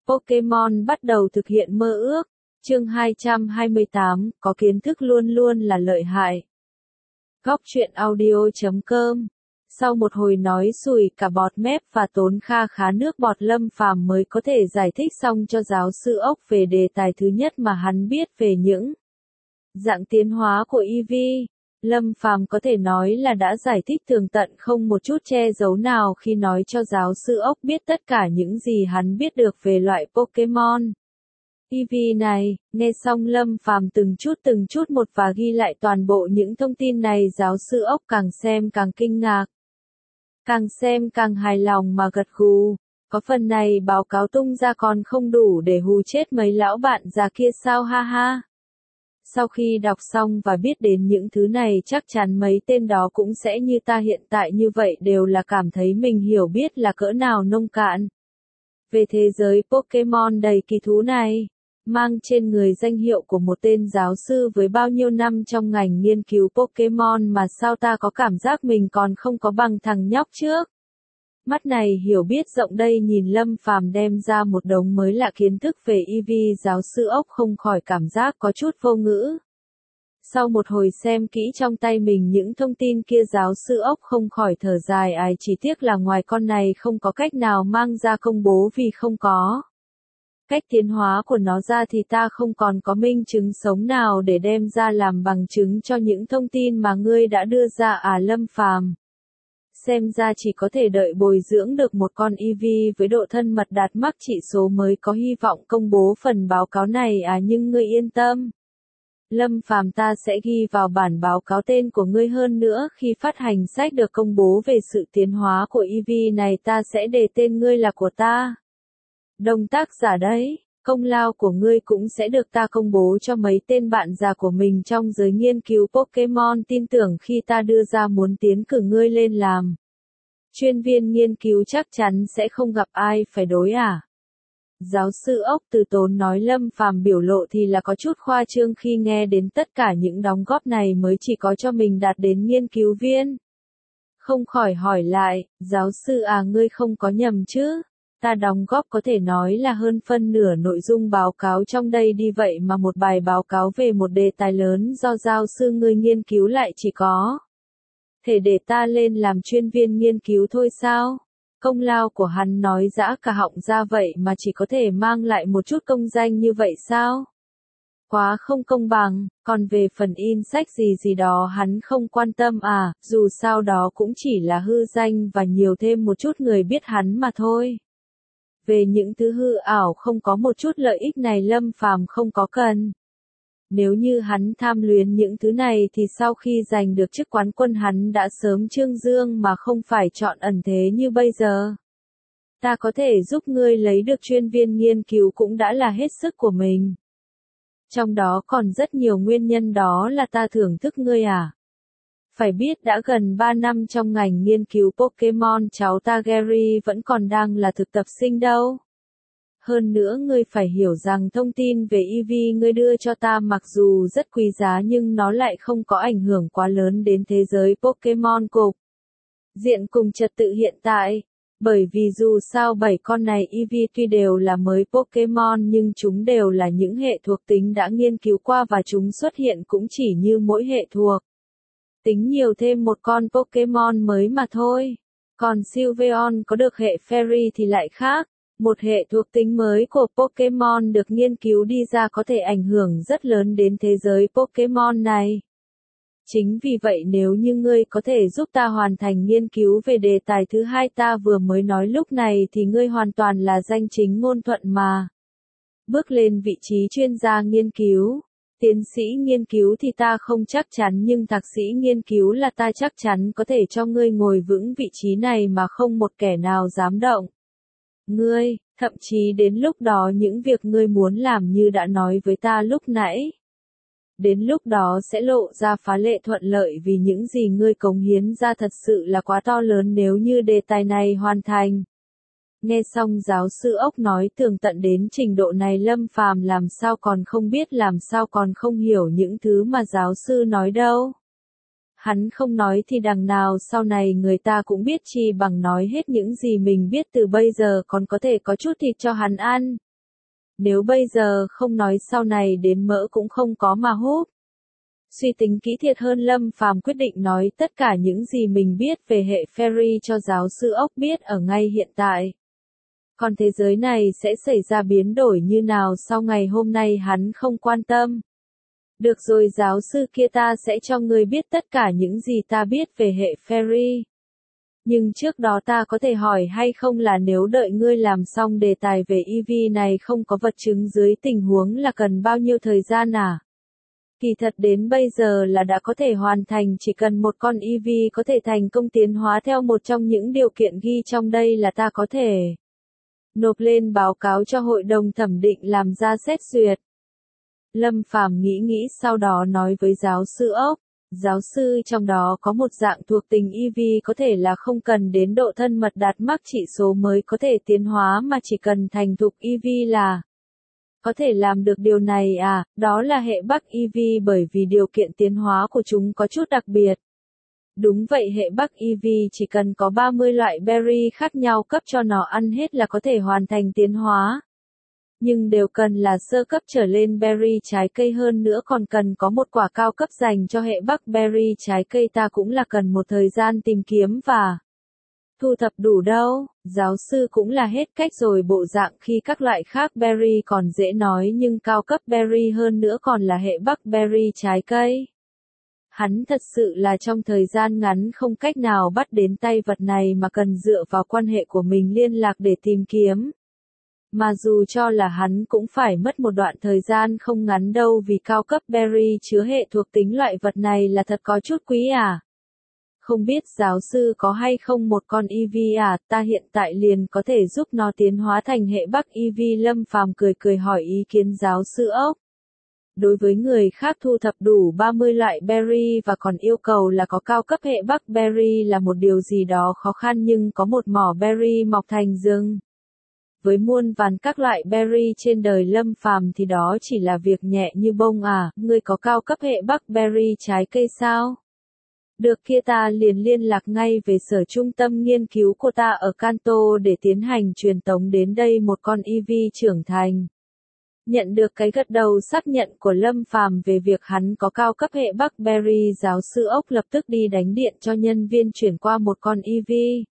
Pokemon bắt đầu thực hiện mơ ước. Chương 228, có kiến thức luôn luôn là lợi hại. Góc truyện audio.com. Sau một hồi nói xùi cả bọt mép và tốn kha khá nước bọt, Lâm Phàm mới có thể giải thích xong cho giáo sư ốc về đề tài thứ nhất mà hắn biết về những dạng tiến hóa của Eevee. Lâm Phàm có thể nói là đã giải thích tường tận, không một chút che giấu nào khi nói cho giáo sư ốc biết tất cả những gì hắn biết được về loại Pokemon Eevee này. Nghe xong Lâm Phàm từng chút một và ghi lại toàn bộ những thông tin này, giáo sư ốc càng xem càng kinh ngạc, càng xem càng hài lòng mà gật gù. Có phần này báo cáo tung ra còn không đủ để hù chết mấy lão bạn già kia sao, ha ha. Sau khi đọc xong và biết đến những thứ này, chắc chắn mấy tên đó cũng sẽ như ta hiện tại, như vậy đều là cảm thấy mình hiểu biết là cỡ nào nông cạn về thế giới Pokemon đầy kỳ thú này. Mang trên người danh hiệu của một tên giáo sư với bao nhiêu năm trong ngành nghiên cứu Pokemon mà sao ta có cảm giác mình còn không có bằng thằng nhóc trước. Mắt này hiểu biết rộng đây, nhìn Lâm Phàm đem ra một đống mới lạ kiến thức về Eevee, giáo sư ốc không khỏi cảm giác có chút vô ngữ. Sau một hồi xem kỹ trong tay mình những thông tin kia, giáo sư ốc không khỏi thở dài, chỉ tiếc là ngoài con này không có cách nào mang ra công bố, vì không có cách tiến hóa của nó ra thì ta không còn có minh chứng sống nào để đem ra làm bằng chứng cho những thông tin mà ngươi đã đưa ra, Lâm Phàm. Xem ra chỉ có thể đợi bồi dưỡng được một con Eevee với độ thân mật đạt mắc chỉ số mới có hy vọng công bố phần báo cáo này, nhưng ngươi yên tâm, Lâm Phàm, ta sẽ ghi vào bản báo cáo tên của ngươi, hơn nữa khi phát hành sách được công bố về sự tiến hóa của Eevee này, ta sẽ đề tên ngươi là của ta. Đồng tác giả đấy, công lao của ngươi cũng sẽ được ta công bố cho mấy tên bạn già của mình trong giới nghiên cứu Pokemon, tin tưởng khi ta đưa ra muốn tiến cử ngươi lên làm chuyên viên nghiên cứu chắc chắn sẽ không gặp ai phải đối. Giáo sư ốc từ tốn nói. Lâm Phàm biểu lộ thì là có chút khoa trương khi nghe đến tất cả những đóng góp này mới chỉ có cho mình đạt đến nghiên cứu viên. Không khỏi hỏi lại, giáo sư ngươi không có nhầm chứ? Ta đóng góp có thể nói là hơn phân nửa nội dung báo cáo trong đây đi, vậy mà một bài báo cáo về một đề tài lớn do giáo sư ngươi nghiên cứu lại chỉ có thể để ta lên làm chuyên viên nghiên cứu thôi sao? Công lao của hắn nói dã cả họng ra vậy mà chỉ có thể mang lại một chút công danh như vậy sao? Quá không công bằng. Còn về phần in sách gì đó hắn không quan tâm, dù sao đó cũng chỉ là hư danh và nhiều thêm một chút người biết hắn mà thôi. Về những thứ hư ảo không có một chút lợi ích này, Lâm Phàm không có cần. Nếu như hắn tham luyến những thứ này thì sau khi giành được chức quán quân hắn đã sớm trương dương mà không phải chọn ẩn thế như bây giờ. Ta có thể giúp ngươi lấy được chuyên viên nghiên cứu cũng đã là hết sức của mình. Trong đó còn rất nhiều nguyên nhân, đó là ta thưởng thức ngươi. Phải biết đã gần 3 năm trong ngành nghiên cứu Pokemon, cháu ta Gary vẫn còn đang là thực tập sinh đâu. Hơn nữa ngươi phải hiểu rằng thông tin về Eevee ngươi đưa cho ta mặc dù rất quý giá nhưng nó lại không có ảnh hưởng quá lớn đến thế giới Pokemon cục diện cùng trật tự hiện tại. Bởi vì dù sao 7 con này Eevee tuy đều là mới Pokemon nhưng chúng đều là những hệ thuộc tính đã nghiên cứu qua và chúng xuất hiện cũng chỉ như mỗi hệ thuộc tính nhiều thêm một con Pokemon mới mà thôi. Còn Sylveon có được hệ Fairy thì lại khác. Một hệ thuộc tính mới của Pokemon được nghiên cứu đi ra có thể ảnh hưởng rất lớn đến thế giới Pokemon này. Chính vì vậy nếu như ngươi có thể giúp ta hoàn thành nghiên cứu về đề tài thứ hai ta vừa mới nói lúc này thì ngươi hoàn toàn là danh chính ngôn thuận mà bước lên vị trí chuyên gia nghiên cứu. Tiến sĩ nghiên cứu thì ta không chắc chắn nhưng thạc sĩ nghiên cứu là ta chắc chắn có thể cho ngươi ngồi vững vị trí này mà không một kẻ nào dám động ngươi, thậm chí đến lúc đó những việc ngươi muốn làm như đã nói với ta lúc nãy. Đến lúc đó sẽ lộ ra phá lệ thuận lợi vì những gì ngươi cống hiến ra thật sự là quá to lớn nếu như đề tài này hoàn thành. Nghe xong giáo sư ốc nói tường tận đến trình độ này, Lâm Phàm làm sao còn không biết, làm sao còn không hiểu những thứ mà giáo sư nói đâu. Hắn không nói thì đằng nào sau này người ta cũng biết, chi bằng nói hết những gì mình biết từ bây giờ còn có thể có chút thịt cho hắn ăn. Nếu bây giờ không nói sau này đến mỡ cũng không có mà húp. Suy tính kỹ thiệt hơn Lâm Phàm quyết định nói tất cả những gì mình biết về hệ Fairy cho giáo sư ốc biết ở ngay hiện tại. Còn thế giới này sẽ xảy ra biến đổi như nào sau ngày hôm nay hắn không quan tâm. Được rồi giáo sư kia, ta sẽ cho ngươi biết tất cả những gì ta biết về hệ Fairy. Nhưng trước đó ta có thể hỏi hay không là nếu đợi ngươi làm xong đề tài về EV này không có vật chứng dưới tình huống là cần bao nhiêu thời gian à? Kỳ thật đến bây giờ là đã có thể hoàn thành, chỉ cần một con EV có thể thành công tiến hóa theo một trong những điều kiện ghi trong đây là ta có thể nộp lên báo cáo cho hội đồng thẩm định làm ra xét duyệt. Lâm Phàm nghĩ sau đó nói với giáo sư ốc. Giáo sư, trong đó có một dạng thuộc tính EV có thể là không cần đến độ thân mật đạt mắc chỉ số mới có thể tiến hóa mà chỉ cần thành thục EV là có thể làm được điều này à, đó là hệ Bắc EV bởi vì điều kiện tiến hóa của chúng có chút đặc biệt. Đúng vậy, hệ Bắc EV chỉ cần có 30 loại berry khác nhau cấp cho nó ăn hết là có thể hoàn thành tiến hóa. Nhưng đều cần là sơ cấp trở lên berry trái cây, hơn nữa còn cần có một quả cao cấp dành cho hệ Bắc berry trái cây, ta cũng là cần một thời gian tìm kiếm và thu thập đủ đâu. Giáo sư cũng là hết cách rồi, bộ dạng khi các loại khác berry còn dễ nói nhưng cao cấp berry hơn nữa còn là hệ Bắc berry trái cây. Hắn thật sự là trong thời gian ngắn không cách nào bắt đến tay vật này mà cần dựa vào quan hệ của mình liên lạc để tìm kiếm. Mà dù cho là hắn cũng phải mất một đoạn thời gian không ngắn đâu, vì cao cấp berry chứa hệ thuộc tính loại vật này là thật có chút quý à. Không biết giáo sư có hay không một con EV à, ta hiện tại liền có thể giúp nó tiến hóa thành hệ Bắc EV. Lâm Phàm cười hỏi ý kiến giáo sư ốc. Đối với người khác thu thập đủ 30 loại berry và còn yêu cầu là có cao cấp hệ Bắc berry là một điều gì đó khó khăn, nhưng có một mỏ berry mọc thành rừng với muôn vàn các loại berry trên đời Lâm Phàm thì đó chỉ là việc nhẹ như bông à. Ngươi có cao cấp hệ Bắc berry trái cây sao? Được kia, ta liền liên lạc ngay về sở trung tâm nghiên cứu của ta ở Kanto để tiến hành truyền tống đến đây một con EV trưởng thành. Nhận được cái gật đầu xác nhận của Lâm Phàm về việc hắn có cao cấp hệ Bắc berry, giáo sư ốc lập tức đi đánh điện cho nhân viên chuyển qua một con EV.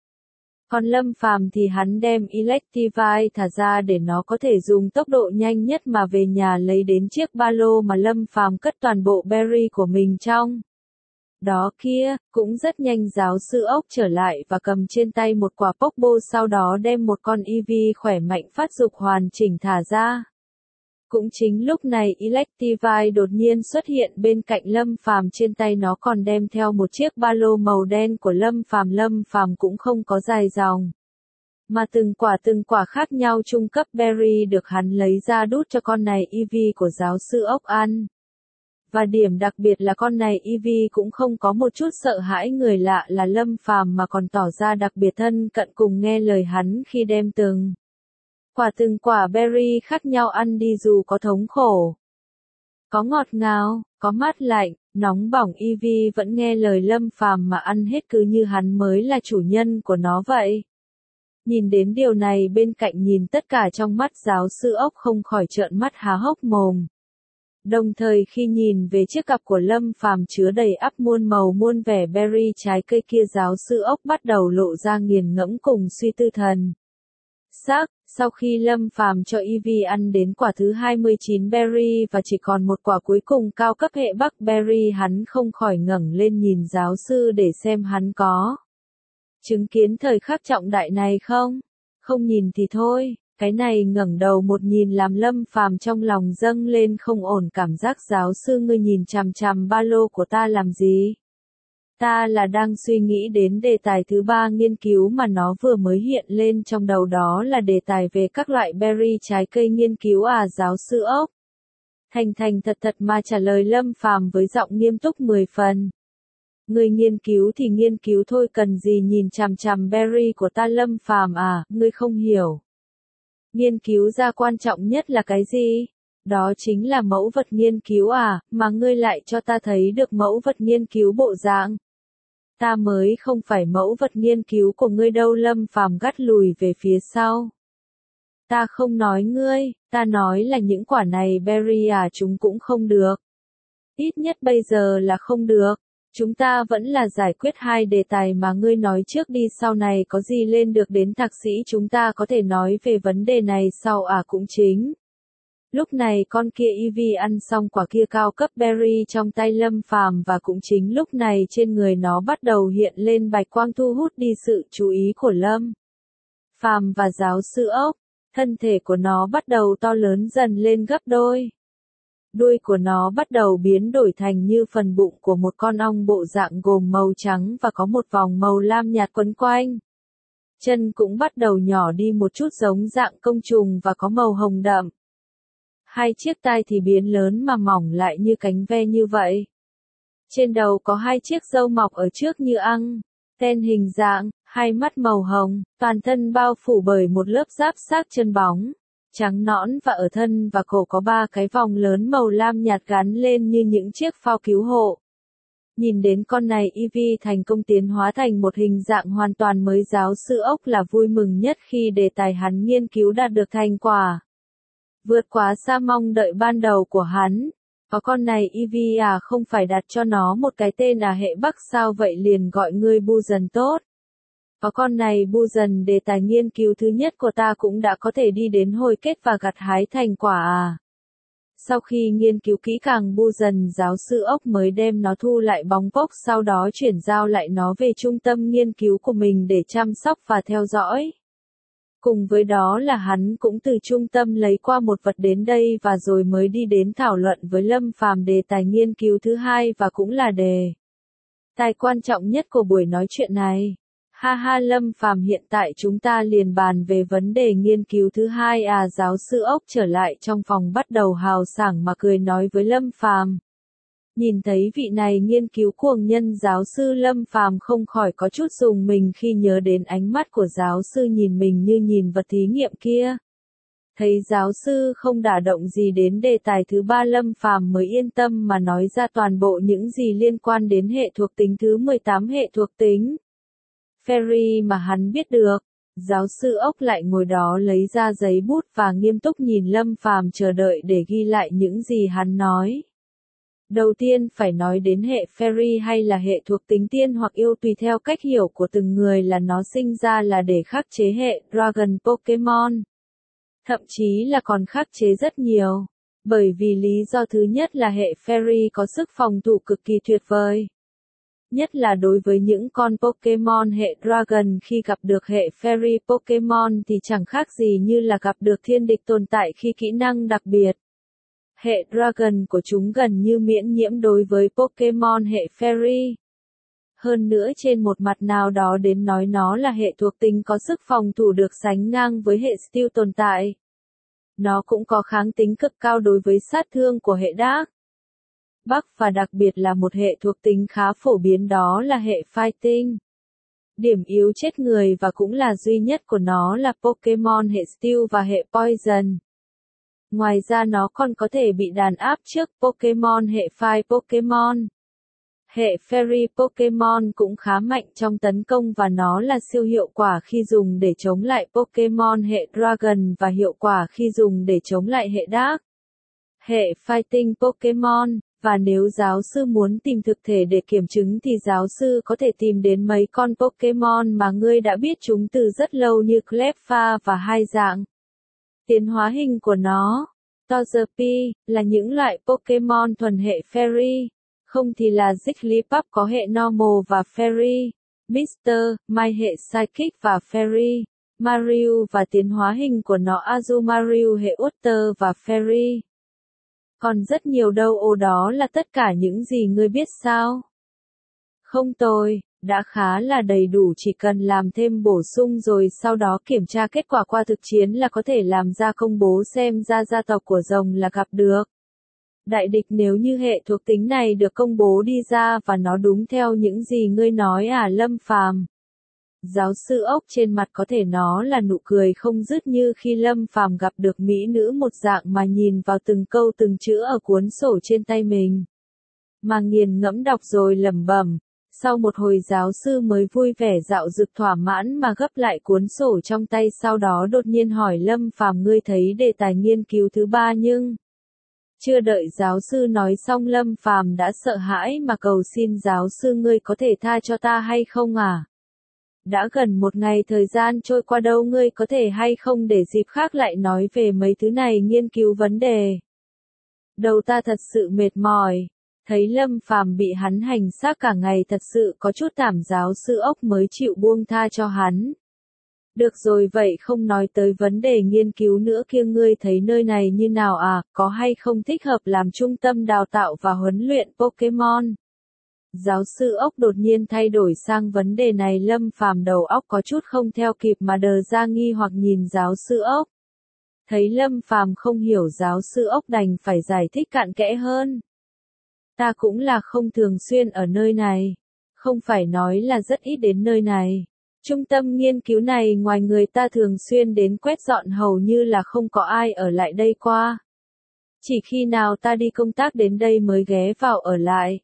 Còn Lâm Phàm thì hắn đem Electivire thả ra để nó có thể dùng tốc độ nhanh nhất mà về nhà lấy đến chiếc ba lô mà Lâm Phàm cất toàn bộ berry của mình trong. Đó kia, cũng rất nhanh giáo sư ốc trở lại và cầm trên tay một quả Popo, sau đó đem một con EV khỏe mạnh phát dục hoàn chỉnh thả ra. Cũng chính lúc này Electivire đột nhiên xuất hiện bên cạnh Lâm Phàm, trên tay nó còn đem theo một chiếc ba lô màu đen của Lâm Phàm. Lâm Phàm cũng không có dài dòng, mà từng quả khác nhau trung cấp berry được hắn lấy ra đút cho con này EV của giáo sư ốc ăn. Và điểm đặc biệt là con này EV cũng không có một chút sợ hãi người lạ là Lâm Phàm mà còn tỏ ra đặc biệt thân cận cùng nghe lời hắn khi đem từng quả berry khác nhau ăn đi, dù có thống khổ, có ngọt ngào, có mát lạnh, nóng bỏng, EV vẫn nghe lời Lâm Phàm mà ăn hết cứ như hắn mới là chủ nhân của nó vậy. Nhìn đến điều này, bên cạnh nhìn tất cả trong mắt giáo sư ốc không khỏi trợn mắt há hốc mồm. Đồng thời khi nhìn về chiếc cặp của Lâm Phàm chứa đầy ắp muôn màu muôn vẻ berry trái cây kia, giáo sư ốc bắt đầu lộ ra nghiền ngẫm cùng suy tư thần sắc. Sau khi Lâm Phàm cho EV ăn đến quả thứ 29 berry và chỉ còn một quả cuối cùng cao cấp hệ Bắc berry, hắn không khỏi ngẩng lên nhìn giáo sư để xem hắn có chứng kiến thời khắc trọng đại này không. Không nhìn thì thôi, cái này ngẩng đầu một nhìn làm Lâm Phàm trong lòng dâng lên không ổn cảm giác. Giáo sư, ngươi nhìn chằm chằm ba lô của ta làm gì? Ta là đang suy nghĩ đến đề tài thứ 3 nghiên cứu mà nó vừa mới hiện lên trong đầu, đó là đề tài về các loại berry trái cây nghiên cứu à. Giáo sư ốc thành thật mà trả lời Lâm Phàm với giọng nghiêm túc 10 phần. Ngươi nghiên cứu thì nghiên cứu thôi, cần gì nhìn chằm chằm berry của ta. Lâm Phàm à, ngươi không hiểu. Nghiên cứu ra quan trọng nhất là cái gì? Đó chính là mẫu vật nghiên cứu à, mà ngươi lại cho ta thấy được mẫu vật nghiên cứu bộ dạng. Ta mới không phải mẫu vật nghiên cứu của ngươi đâu. Lâm Phàm gắt lùi về phía sau. Ta không nói ngươi, ta nói là những quả này berry à, chúng cũng không được. Ít nhất bây giờ là không được. Chúng ta vẫn là giải quyết hai đề tài mà ngươi nói trước đi, sau này có gì lên được đến thạc sĩ chúng ta có thể nói về vấn đề này sau à. Cũng chính lúc này con kia Ivy ăn xong quả kia cao cấp berry trong tay Lâm Phàm, và cũng chính lúc này trên người nó bắt đầu hiện lên bạch quang thu hút đi sự chú ý của Lâm Phàm và giáo sư ốc. Thân thể của nó bắt đầu to lớn dần lên gấp đôi. Đuôi của nó bắt đầu biến đổi thành như phần bụng của một con ong bộ dạng gồm màu trắng và có một vòng màu lam nhạt quấn quanh. Chân cũng bắt đầu nhỏ đi một chút giống dạng côn trùng và có màu hồng đậm. Hai chiếc tai thì biến lớn mà mỏng lại như cánh ve như vậy. Trên đầu có hai chiếc râu mọc ở trước như ăng, ten hình dạng, hai mắt màu hồng, toàn thân bao phủ bởi một lớp giáp xác chân bóng, trắng nõn, và ở thân và cổ có ba cái vòng lớn màu lam nhạt gắn lên như những chiếc phao cứu hộ. Nhìn đến con này Ivy thành công tiến hóa thành một hình dạng hoàn toàn mới, giáo sư ốc là vui mừng nhất khi đề tài hắn nghiên cứu đạt được thành quả. Vượt quá xa mong đợi ban đầu của hắn. Có con này Ivy à, không phải đặt cho nó một cái tên à hệ Bắc sao vậy, liền gọi ngươi Bu Dần tốt. Có con này Bu Dần, đề tài nghiên cứu thứ nhất của ta cũng đã có thể đi đến hồi kết và gặt hái thành quả à. Sau khi nghiên cứu kỹ càng Bu Dần, giáo sư ốc mới đem nó thu lại bóng pốc, sau đó chuyển giao lại nó về trung tâm nghiên cứu của mình để chăm sóc và theo dõi. Cùng với đó là hắn cũng từ trung tâm lấy qua một vật đến đây và rồi mới đi đến thảo luận với Lâm Phàm đề tài nghiên cứu thứ hai, và cũng là đề tài quan trọng nhất của buổi nói chuyện này. Ha ha Lâm Phàm, hiện tại chúng ta liền bàn về vấn đề nghiên cứu thứ hai à. Giáo sư ốc trở lại trong phòng bắt đầu hào sảng mà cười nói với Lâm Phàm. Nhìn thấy vị này nghiên cứu cuồng nhân giáo sư, Lâm Phàm không khỏi có chút rùng mình khi nhớ đến ánh mắt của giáo sư nhìn mình như nhìn vật thí nghiệm kia. Thấy giáo sư không đả động gì đến đề tài thứ ba, Lâm Phàm mới yên tâm mà nói ra toàn bộ những gì liên quan đến hệ thuộc tính thứ 18 hệ thuộc tính Fairy mà hắn biết được. Giáo sư ốc lại ngồi đó lấy ra giấy bút và nghiêm túc nhìn Lâm Phàm, chờ đợi để ghi lại những gì hắn nói. Đầu tiên phải nói đến hệ Fairy, hay là hệ thuộc tính tiên hoặc yêu tùy theo cách hiểu của từng người, là nó sinh ra là để khắc chế hệ Dragon Pokemon. Thậm chí là còn khắc chế rất nhiều. Bởi vì lý do thứ nhất là hệ Fairy có sức phòng thủ cực kỳ tuyệt vời. Nhất là đối với những con Pokemon hệ Dragon, khi gặp được hệ Fairy Pokemon thì chẳng khác gì như là gặp được thiên địch tồn tại khi kỹ năng đặc biệt. Hệ Dragon của chúng gần như miễn nhiễm đối với Pokemon hệ Fairy. Hơn nữa trên một mặt nào đó đến nói nó là hệ thuộc tính có sức phòng thủ được sánh ngang với hệ Steel tồn tại. Nó cũng có kháng tính cực cao đối với sát thương của hệ Dark Bắc, và đặc biệt là một hệ thuộc tính khá phổ biến, đó là hệ Fighting. Điểm yếu chết người và cũng là duy nhất của nó là Pokemon hệ Steel và hệ Poison. Ngoài ra nó còn có thể bị đàn áp trước Pokemon hệ Fire Pokemon. Hệ Fairy Pokemon cũng khá mạnh trong tấn công và nó là siêu hiệu quả khi dùng để chống lại Pokemon hệ Dragon và hiệu quả khi dùng để chống lại hệ Dark. Hệ Fighting Pokemon. Và nếu giáo sư muốn tìm thực thể để kiểm chứng thì giáo sư có thể tìm đến mấy con Pokemon mà ngươi đã biết chúng từ rất lâu như Cleffa và hai dạng tiến hóa hình của nó. Togepi là những loại Pokemon thuần hệ Fairy, không thì là Jigglypuff có hệ Normal và Fairy, Mr. Mime hệ Psychic và Fairy, Mario và tiến hóa hình của nó Azumarill hệ Water và Fairy. Còn rất nhiều đâu, đó là tất cả những gì ngươi biết sao? Không tồi, đã khá là đầy đủ, chỉ cần làm thêm bổ sung rồi sau đó kiểm tra kết quả qua thực chiến là có thể làm ra công bố xem ra gia tộc của rồng là gặp được đại địch. Nếu như hệ thuộc tính này được công bố đi ra và nó đúng theo những gì ngươi nói à Lâm Phàm. Giáo sư ốc trên mặt có thể nó là nụ cười không dứt như khi Lâm Phàm gặp được mỹ nữ một dạng mà nhìn vào từng câu từng chữ ở cuốn sổ trên tay mình. Mà nghiền ngẫm đọc rồi lẩm bẩm, Sau một hồi giáo sư mới vui vẻ dạo dực thỏa mãn mà gấp lại cuốn sổ trong tay, sau đó đột nhiên hỏi Lâm Phàm, ngươi thấy đề tài nghiên cứu thứ 3 nhưng... Chưa đợi giáo sư nói xong Lâm Phàm đã sợ hãi mà cầu xin giáo sư, ngươi có thể tha cho ta hay không à? Đã gần một ngày thời gian trôi qua đâu, ngươi có thể hay không để dịp khác lại nói về mấy thứ này, nghiên cứu vấn đề. Đầu ta thật sự mệt mỏi. Thấy Lâm Phàm bị hắn hành xác cả ngày thật sự có chút thảm, giáo sư ốc mới chịu buông tha cho hắn. Được rồi, vậy không nói tới vấn đề nghiên cứu nữa kia, ngươi thấy nơi này như nào à, có hay không thích hợp làm trung tâm đào tạo và huấn luyện Pokemon? Giáo sư ốc đột nhiên thay đổi sang vấn đề này, Lâm Phàm đầu óc có chút không theo kịp mà đờ ra nghi hoặc nhìn giáo sư ốc. Thấy Lâm Phàm không hiểu, giáo sư ốc đành phải giải thích cặn kẽ hơn. Ta cũng là không thường xuyên ở nơi này, không phải nói là rất ít đến nơi này. Trung tâm nghiên cứu này ngoài người ta thường xuyên đến quét dọn hầu như là không có ai ở lại đây qua. Chỉ khi nào ta đi công tác đến đây mới ghé vào ở lại.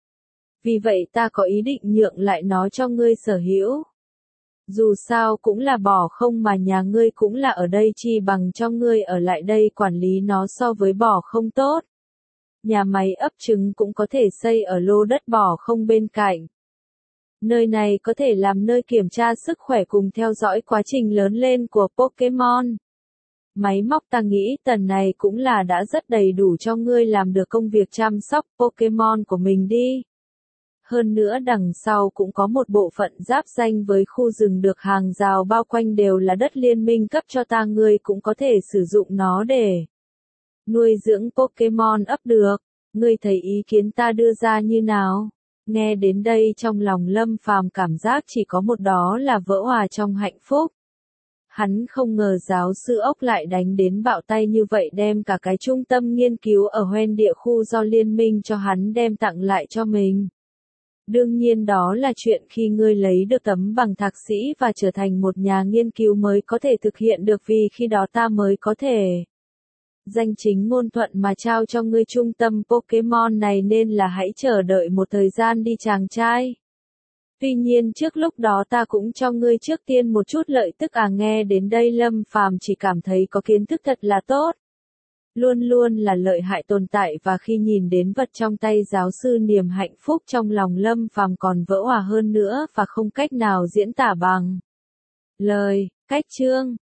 Vì vậy ta có ý định nhượng lại nó cho ngươi sở hữu. Dù sao cũng là bỏ không mà nhà ngươi cũng là ở đây, chi bằng cho ngươi ở lại đây quản lý nó so với bỏ không tốt. Nhà máy ấp trứng cũng có thể xây ở lô đất bỏ không bên cạnh. Nơi này có thể làm nơi kiểm tra sức khỏe cùng theo dõi quá trình lớn lên của Pokemon. Máy móc ta nghĩ tần này cũng là đã rất đầy đủ cho ngươi làm được công việc chăm sóc Pokemon của mình đi. Hơn nữa đằng sau cũng có một bộ phận giáp danh với khu rừng được hàng rào bao quanh, đều là đất liên minh cấp cho ta, ngươi cũng có thể sử dụng nó để nuôi dưỡng Pokemon ấp được. Ngươi thấy ý kiến ta đưa ra như nào? Nghe đến đây trong lòng Lâm Phàm cảm giác chỉ có một, đó là vỡ òa trong hạnh phúc. Hắn không ngờ giáo sư ốc lại đánh đến bạo tay như vậy, đem cả cái trung tâm nghiên cứu ở Hoenn địa khu do liên minh cho hắn đem tặng lại cho mình. Đương nhiên đó là chuyện khi ngươi lấy được tấm bằng thạc sĩ và trở thành một nhà nghiên cứu mới có thể thực hiện được, vì khi đó ta mới có thể danh chính ngôn thuận mà trao cho ngươi trung tâm Pokemon này, nên là hãy chờ đợi một thời gian đi chàng trai. Tuy nhiên trước lúc đó ta cũng cho ngươi trước tiên một chút lợi tức à. Nghe đến đây Lâm Phàm chỉ cảm thấy có kiến thức thật là tốt. Luôn luôn là lợi hại tồn tại, và khi nhìn đến vật trong tay giáo sư, niềm hạnh phúc trong lòng Lâm Phàm còn vỡ òa hơn nữa và không cách nào diễn tả bằng lời. Cách chương